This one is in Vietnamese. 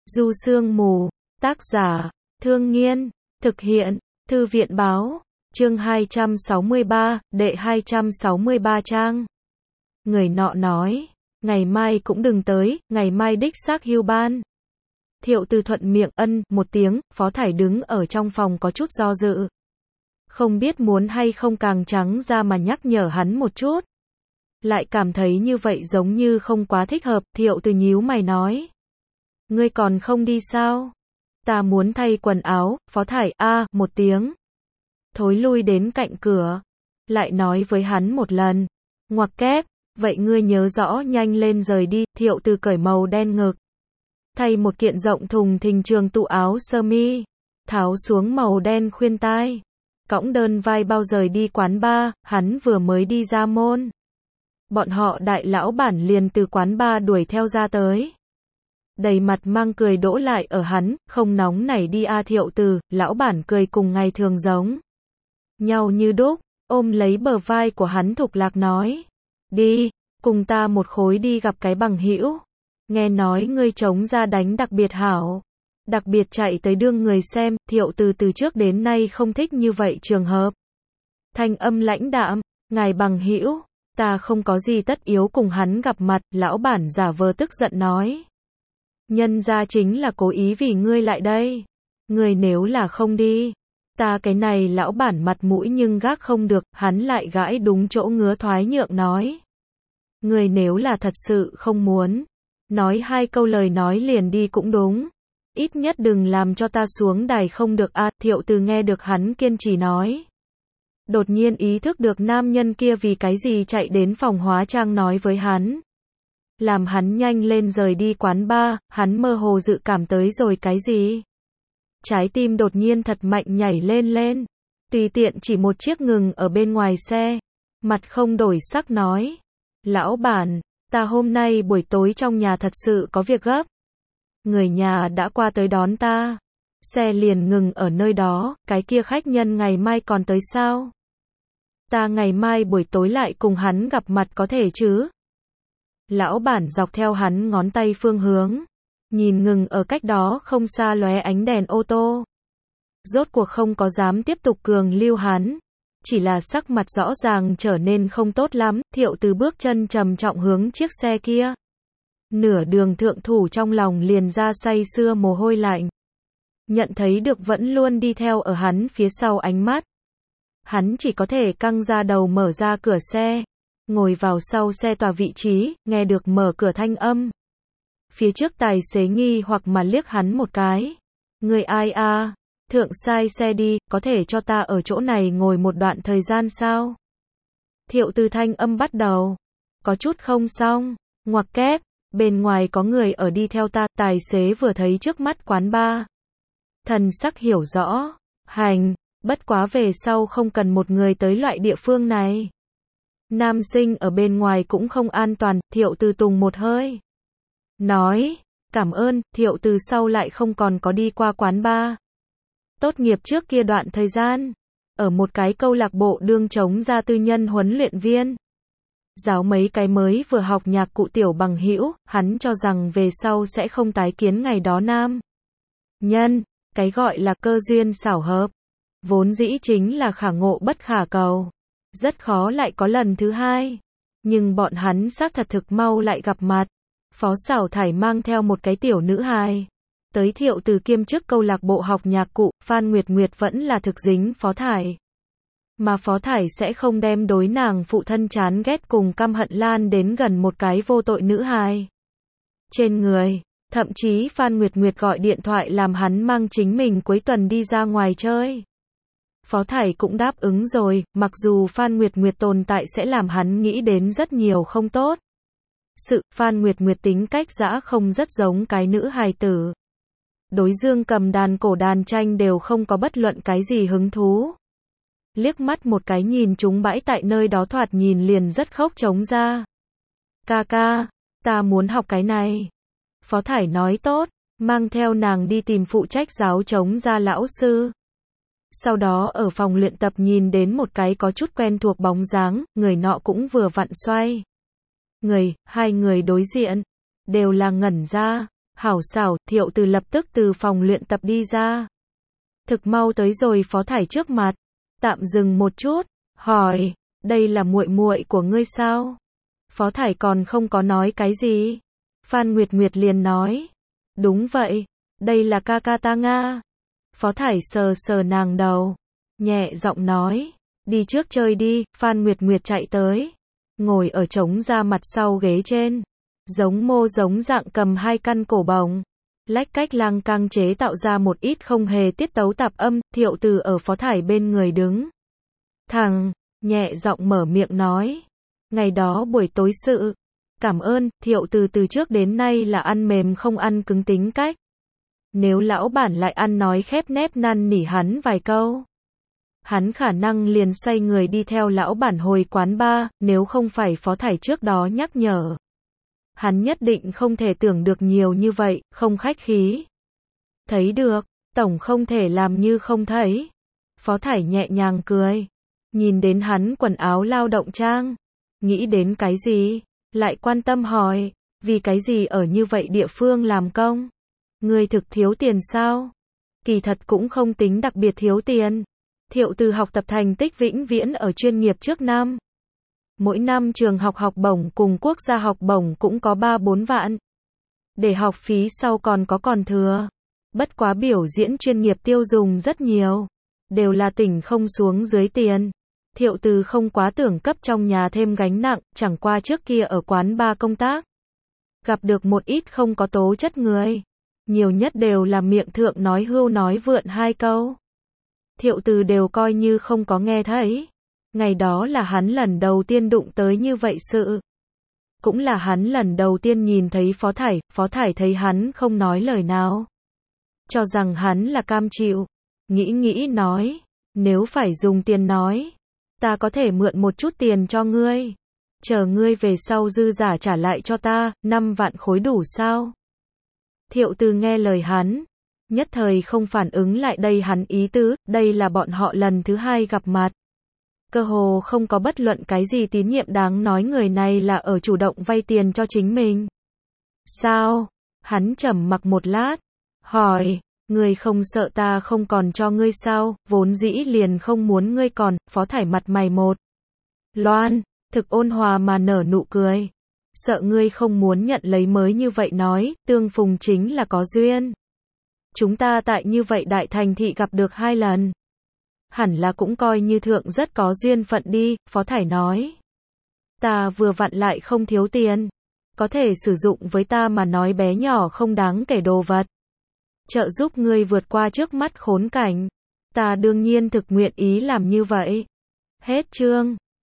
Du Sương Mù, tác giả, Thương Nghiên, thực hiện, Thư viện báo, chương 263, đệ 263 trang. Người nọ nói, ngày mai cũng đừng tới, ngày mai đích xác hưu ban. Thiệu Từ thuận miệng ân một tiếng, Phó Thải đứng ở trong phòng có chút do dự. Không biết muốn hay không càng trắng ra mà nhắc nhở hắn một chút. Lại cảm thấy như vậy giống như không quá thích hợp, Thiệu Từ nhíu mày nói. Ngươi còn không đi sao? Ta muốn thay quần áo, Phó Thải một tiếng. Thối lui đến cạnh cửa. Lại nói với hắn một lần. Ngoặc kép, vậy ngươi nhớ rõ nhanh lên rời đi, Thiệu Từ cởi màu đen ngực. Thay một kiện rộng thùng thình trường tụ áo sơ mi. Tháo xuống màu đen khuyên tai. Cõng đơn vai bao rời đi quán bar, hắn vừa mới đi ra môn. Bọn họ đại lão bản liền từ quán bar đuổi theo ra tới. Đầy mặt mang cười đỗ lại ở hắn, không nóng nảy đi Thiệu Từ, lão bản cười cùng ngày thường giống nhau như đúc, ôm lấy bờ vai của hắn thục lạc nói. Đi, cùng ta một khối đi gặp cái bằng hữu. Nghe nói ngươi chống ra đánh đặc biệt hảo. Đặc biệt chạy tới đương người xem, Thiệu Từ từ trước đến nay không thích như vậy trường hợp. Thanh âm lãnh đạm, ngài bằng hữu, ta không có gì tất yếu cùng hắn gặp mặt, lão bản giả vờ tức giận nói. Nhân ra chính là cố ý vì ngươi lại đây. Ngươi nếu là không đi, ta cái này lão bản mặt mũi nhưng gác không được, hắn lại gãi đúng chỗ ngứa thoái nhượng nói. Ngươi nếu là thật sự không muốn, nói hai câu lời nói liền đi cũng đúng. Ít nhất đừng làm cho ta xuống đài không được Thiệu Từ nghe được hắn kiên trì nói. Đột nhiên ý thức được nam nhân kia vì cái gì chạy đến phòng hóa trang nói với hắn. Làm hắn nhanh lên rời đi quán bar, hắn mơ hồ dự cảm tới rồi cái gì. Trái tim đột nhiên thật mạnh nhảy lên. Tùy tiện chỉ một chiếc ngừng ở bên ngoài xe. Mặt không đổi sắc nói. Lão bản, ta hôm nay buổi tối trong nhà thật sự có việc gấp. Người nhà đã qua tới đón ta. Xe liền ngừng ở nơi đó, cái kia khách nhân ngày mai còn tới sao? Ta ngày mai buổi tối lại cùng hắn gặp mặt có thể chứ? Lão bản dọc theo hắn ngón tay phương hướng. Nhìn ngừng ở cách đó không xa lóe ánh đèn ô tô. Rốt cuộc không có dám tiếp tục cường lưu hắn. Chỉ là sắc mặt rõ ràng trở nên không tốt lắm, Thiệu Từ bước chân trầm trọng hướng chiếc xe kia. Nửa đường thượng thủ trong lòng liền ra say sưa mồ hôi lạnh. Nhận thấy được vẫn luôn đi theo ở hắn phía sau ánh mắt. Hắn chỉ có thể căng ra đầu mở ra cửa xe. Ngồi vào sau xe tòa vị trí, nghe được mở cửa thanh âm. Phía trước tài xế nghi hoặc mà liếc hắn một cái. Người ai thượng sai xe đi, có thể cho ta ở chỗ này ngồi một đoạn thời gian sao? Thiệu Từ thanh âm bắt đầu. Có chút không xong, ngoặc kép, bên ngoài có người ở đi theo ta, tài xế vừa thấy trước mắt quán bar. Thần sắc hiểu rõ, hành, bất quá về sau không cần một người tới loại địa phương này. Nam sinh ở bên ngoài cũng không an toàn, Thiệu Từ tùng một hơi. Nói, cảm ơn, Thiệu Từ sau lại không còn có đi qua quán bar. Tốt nghiệp trước kia đoạn thời gian, ở một cái câu lạc bộ đương trống ra tư nhân huấn luyện viên. Giáo mấy cái mới vừa học nhạc cụ tiểu bằng hữu, hắn cho rằng về sau sẽ không tái kiến ngày đó nam nhân, cái gọi là cơ duyên xảo hợp. Vốn dĩ chính là khả ngộ bất khả cầu. Rất khó lại có lần thứ hai. Nhưng bọn hắn xác thật thực mau lại gặp mặt. Phó Sảo Thải mang theo một cái tiểu nữ hài. Tới Thiệu Từ kiêm chức câu lạc bộ học nhạc cụ, Phan Nguyệt Nguyệt vẫn là thực dính Phó Thải. Mà Phó Thải sẽ không đem đối nàng phụ thân chán ghét cùng căm hận lan đến gần một cái vô tội nữ hài. Trên người, thậm chí Phan Nguyệt Nguyệt gọi điện thoại làm hắn mang chính mình cuối tuần đi ra ngoài chơi. Phó Thải cũng đáp ứng rồi, mặc dù Phan Nguyệt Nguyệt tồn tại sẽ làm hắn nghĩ đến rất nhiều không tốt. Phan Nguyệt Nguyệt tính cách dã không rất giống cái nữ hài tử. Đối dương cầm đàn cổ đàn tranh đều không có bất luận cái gì hứng thú. Liếc mắt một cái nhìn chúng bãi tại nơi đó thoạt nhìn liền rất khóc trống ra. Ca, ta muốn học cái này. Phó Thải nói tốt, mang theo nàng đi tìm phụ trách giáo trống ra lão sư. Sau đó ở phòng luyện tập nhìn đến một cái có chút quen thuộc bóng dáng, người nọ cũng vừa vặn xoay. Hai người đối diện, đều là ngẩn ra. Hảo xảo, Thiệu Từ lập tức từ phòng luyện tập đi ra. Thực mau tới rồi Phó Thải trước mặt, tạm dừng một chút, hỏi, đây là muội muội của ngươi sao? Phó Thải còn không có nói cái gì. Phan Nguyệt Nguyệt liền nói, đúng vậy, đây là ca ca ta Nga. Phó Thải sờ sờ nàng đầu, nhẹ giọng nói, đi trước chơi đi. Phan Nguyệt Nguyệt chạy tới, ngồi ở trống ra mặt sau ghế trên, giống mô giống dạng cầm hai căn cổ bồng, lách cách lang cang chế tạo ra một ít không hề tiết tấu tạp âm. Thiệu Từ ở Phó Thải bên người đứng thẳng, nhẹ giọng mở miệng nói, ngày đó buổi tối sự, cảm ơn. Thiệu Từ từ trước đến nay là ăn mềm không ăn cứng tính cách. Nếu lão bản lại ăn nói khép nép năn nỉ hắn vài câu, hắn khả năng liền xoay người đi theo lão bản hồi quán bar. Nếu không phải Phó Thải trước đó nhắc nhở, hắn nhất định không thể tưởng được nhiều như vậy, không khách khí. Thấy được, tổng không thể làm như không thấy. Phó Thải nhẹ nhàng cười, nhìn đến hắn quần áo lao động trang, nghĩ đến cái gì, lại quan tâm hỏi, vì cái gì ở như vậy địa phương làm công? Ngươi thực thiếu tiền sao? Kỳ thật cũng không tính đặc biệt thiếu tiền. Thiệu Từ học tập thành tích vĩnh viễn ở chuyên nghiệp trước năm. Mỗi năm trường học học bổng cùng quốc gia học bổng cũng có 3-4 vạn. Để học phí sau còn thừa. Bất quá biểu diễn chuyên nghiệp tiêu dùng rất nhiều. Đều là tỉnh không xuống dưới tiền. Thiệu Từ không quá tưởng cấp trong nhà thêm gánh nặng, chẳng qua trước kia ở quán bar công tác. Gặp được một ít không có tố chất người. Nhiều nhất đều là miệng thượng nói hưu nói vượn hai câu. Thiệu Từ đều coi như không có nghe thấy. Ngày đó là hắn lần đầu tiên đụng tới như vậy sự. Cũng là hắn lần đầu tiên nhìn thấy Phó Thải thấy hắn không nói lời nào, cho rằng hắn là cam chịu. Nghĩ nói, nếu phải dùng tiền nói, ta có thể mượn một chút tiền cho ngươi. Chờ ngươi về sau dư giả trả lại cho ta, 5 vạn khối đủ sao? Thiệu Từ nghe lời hắn, nhất thời không phản ứng lại đây hắn ý tứ. Đây là bọn họ lần thứ 2 gặp mặt. Cơ hồ không có bất luận cái gì tín nhiệm đáng nói, người này là ở chủ động vay tiền cho chính mình. Sao? Hắn trầm mặc một lát, hỏi, ngươi không sợ ta không còn cho ngươi sao? Vốn dĩ liền không muốn ngươi còn. Phó Thải mặt mày một loan, thực ôn hòa mà nở nụ cười. Sợ ngươi không muốn nhận lấy mới như vậy nói, tương phùng chính là có duyên. Chúng ta tại như vậy đại thành thị gặp được 2 lần. Hẳn là cũng coi như thượng rất có duyên phận đi. Phó Thải nói, ta vừa vặn lại không thiếu tiền, có thể sử dụng với ta mà nói bé nhỏ không đáng kể đồ vật, trợ giúp ngươi vượt qua trước mắt khốn cảnh. Ta đương nhiên thực nguyện ý làm như vậy. Hết chương.